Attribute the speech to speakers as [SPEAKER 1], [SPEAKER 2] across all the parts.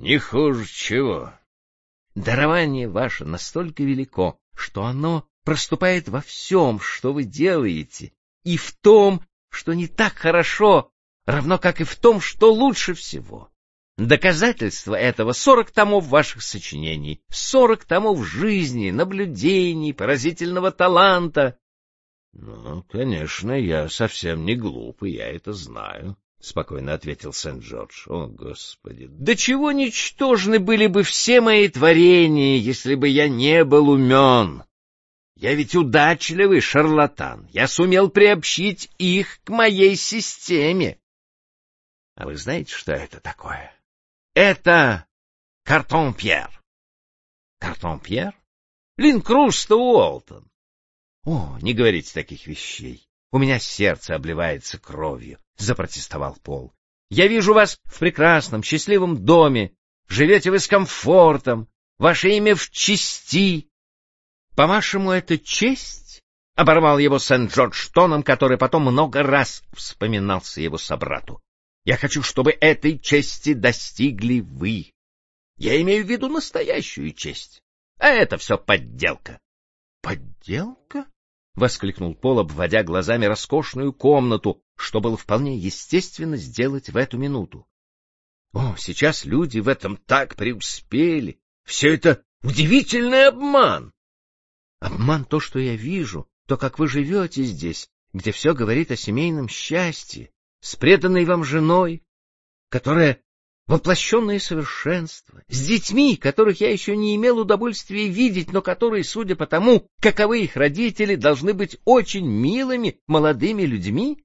[SPEAKER 1] Не хуже чего. Дарование ваше настолько велико, что оно проступает во всем, что вы делаете, и в том, что не так хорошо, равно как и в том, что лучше всего. Доказательство этого 40 томов ваших сочинений, 40 томов жизни, наблюдений, поразительного таланта. — Ну, конечно, я совсем не глупый, я это знаю, — спокойно ответил Сент-Джордж. — О, Господи! До чего ничтожны были бы все мои творения, если бы я не был умен! Я ведь удачливый шарлатан, я сумел приобщить их к моей системе. А вы знаете, что это такое? Это Картон-Пьер. Картон-Пьер? Линкруста Уолтон. О, не говорите таких вещей. У меня сердце обливается кровью, — запротестовал Пол. Я вижу вас в прекрасном, счастливом доме. Живете вы с комфортом. Ваше имя в чести. По-вашему, это честь? — оборвал его Сент-Джордж тоном, который потом много раз вспоминался его собрату. Я хочу, чтобы этой чести достигли вы. Я имею в виду настоящую честь. А это все подделка. — Подделка? — воскликнул Пол, обводя глазами роскошную комнату, что было вполне естественно сделать в эту минуту. — О, сейчас люди в этом так преуспели. Все это удивительный обман. — Обман то, что я вижу, то, как вы живете здесь, где все говорит о семейном счастье, с преданной вам женой, которая воплощенное совершенство, с детьми, которых я еще не имел удовольствия видеть, но которые, судя по тому, каковы их родители, должны быть очень милыми молодыми людьми?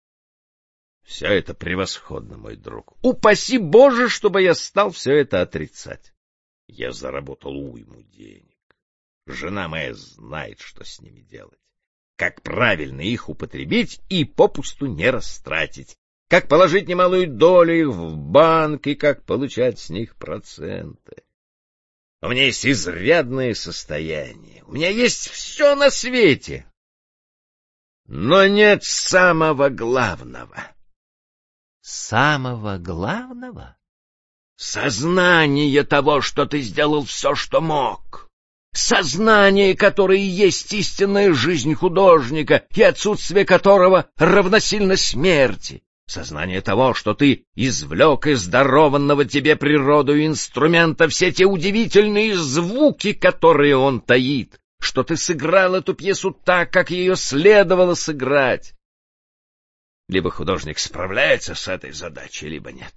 [SPEAKER 1] Все это превосходно, мой друг. Упаси Боже, чтобы я стал все это отрицать. Я заработал уйму денег. Жена моя знает, что с ними делать. Как правильно их употребить и попусту не растратить. Как положить немалую долю их в банк и как получать с них проценты. У меня есть изрядное состояние, у меня есть все на свете. Но нет самого главного. Самого главного? Сознание того, что ты сделал все, что мог. Сознание, которое есть истинная жизнь художника и отсутствие которого равносильно смерти. Сознание того, что ты извлек из дарованного тебе природою инструмента все те удивительные звуки, которые он таит, что ты сыграл эту пьесу так, как ее следовало сыграть. Либо художник справляется с этой задачей, либо нет.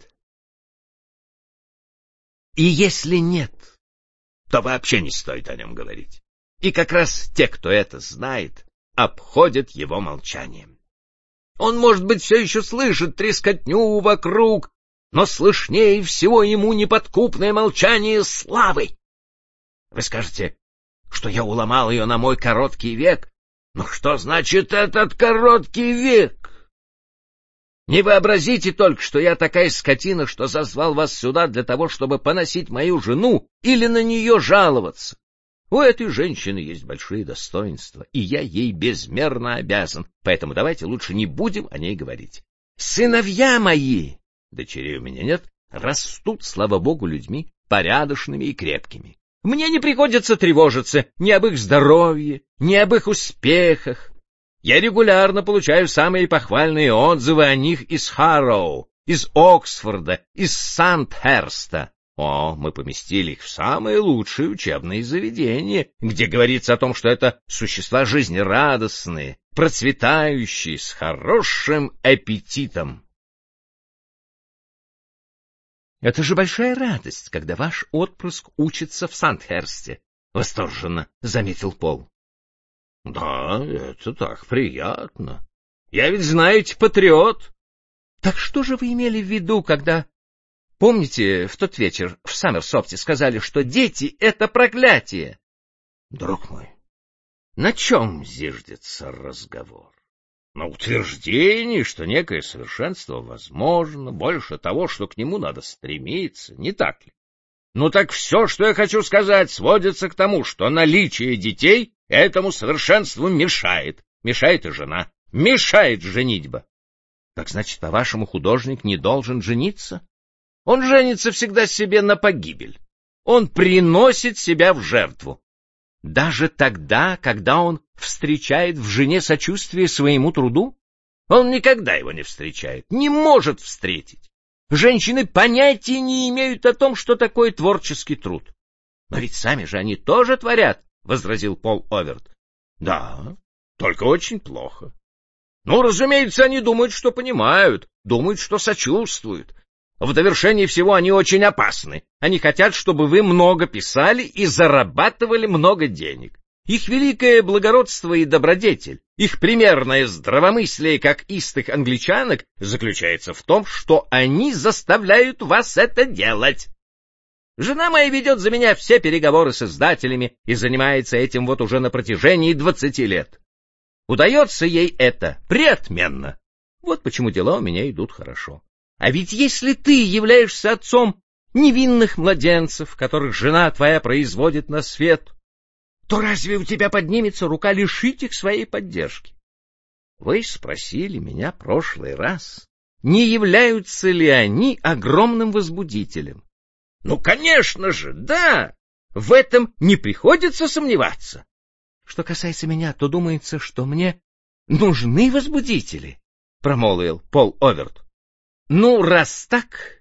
[SPEAKER 1] И если нет, то вообще не стоит о нем говорить. И как раз те, кто это знает, обходят его молчанием. Он, может быть, все еще слышит трескотню вокруг, но слышнее всего ему неподкупное молчание славы. Вы скажете, что я уломал ее на мой короткий век, но что значит этот короткий век? Не вообразите только, что я такая скотина, что зазвал вас сюда для того, чтобы поносить мою жену или на нее жаловаться. У этой женщины есть большие достоинства, и я ей безмерно обязан, поэтому давайте лучше не будем о ней говорить. Сыновья мои, дочерей у меня нет, растут, слава богу, людьми порядочными и крепкими. Мне не приходится тревожиться ни об их здоровье, ни об их успехах. Я регулярно получаю самые похвальные отзывы о них из Харроу, из Оксфорда, из Сандхерста. О, мы поместили их в самые лучшие учебные заведения, где говорится о том, что это существа жизнерадостные, процветающие, с хорошим аппетитом. Это же большая радость, когда ваш отпрыск учится в Сандхерсте, — восторженно заметил Пол. — Да, это так приятно. Я ведь, знаете, патриот. — Так что же вы имели в виду, когда... Помните, в тот вечер в Саммерсофте сказали, что дети — это проклятие? Друг мой, на чем зиждется разговор? На утверждении, что некое совершенство возможно, больше того, что к нему надо стремиться, не так ли? Ну так все, что я хочу сказать, сводится к тому, что наличие детей этому совершенству мешает. Мешает и жена, мешает женитьба. Так значит, по-вашему, художник не должен жениться? Он женится всегда себе на погибель. Он приносит себя в жертву. Даже тогда, когда он встречает в жене сочувствие своему труду, он никогда его не встречает, не может встретить. Женщины понятия не имеют о том, что такое творческий труд. Но ведь сами же они тоже творят, — возразил Пол Оверт. Да, только очень плохо. Ну, разумеется, они думают, что понимают, думают, что сочувствуют. В довершении всего они очень опасны. Они хотят, чтобы вы много писали и зарабатывали много денег. Их великое благородство и добродетель, их примерное здравомыслие, как истых англичанок, заключается в том, что они заставляют вас это делать. Жена моя ведет за меня все переговоры с издателями и занимается этим вот уже на протяжении 20 лет. Удается ей это преотменно. Вот почему дела у меня идут хорошо. А ведь если ты являешься отцом невинных младенцев, которых жена твоя производит на свет, то разве у тебя поднимется рука лишить их своей поддержки? Вы спросили меня прошлый раз, не являются ли они огромным возбудителем. Ну, конечно же, да! В этом не приходится сомневаться. Что касается меня, то думается, что мне нужны возбудители, — промолвил Пол Оверт. Ну, раз так,